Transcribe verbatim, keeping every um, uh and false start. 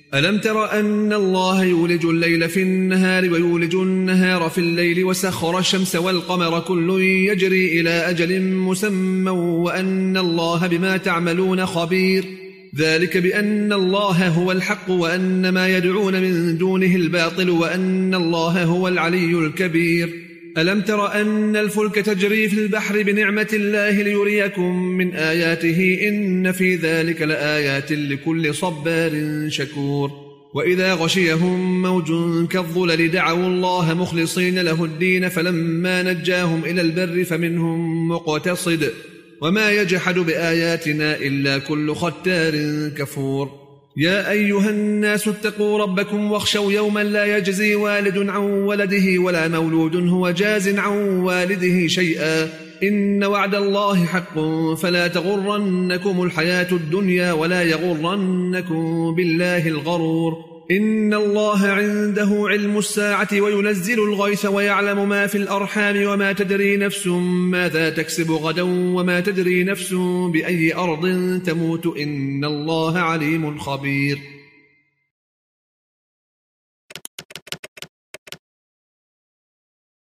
ألم تر أن الله يولج الليل في النهار ويولج النهار في الليل وسخر الشمس والقمر كل يجري إلى أجل مسمى وأن الله بما تعملون خبير ذلك بأن الله هو الحق وأن ما يدعون من دونه الباطل وأن الله هو العلي الكبير ألم تر أن الفلك تجري في البحر بنعمة الله ليريكم من آياته إن في ذلك لآيات لكل صبار شكور وإذا غشيهم موج كالظلل دعوا الله مخلصين له الدين فلما نجاهم إلى البر فمنهم مقتصد وما يجحد بآياتنا إلا كل ختار كفور يا أيها الناس اتقوا ربكم واخشوا يوما لا يجزي والد عن ولده ولا مولود هو جاز عن والده شيئا إن وعد الله حق فلا تغرنكم الحياة الدنيا ولا يغرنكم بالله الغرور إن الله عنده علم الساعة وينزل الغيث ويعلم ما في الأرحام وما تدري نفس ماذا تكسب غدا وما تدري نفس بأي أرض تموت إن الله عليم خبير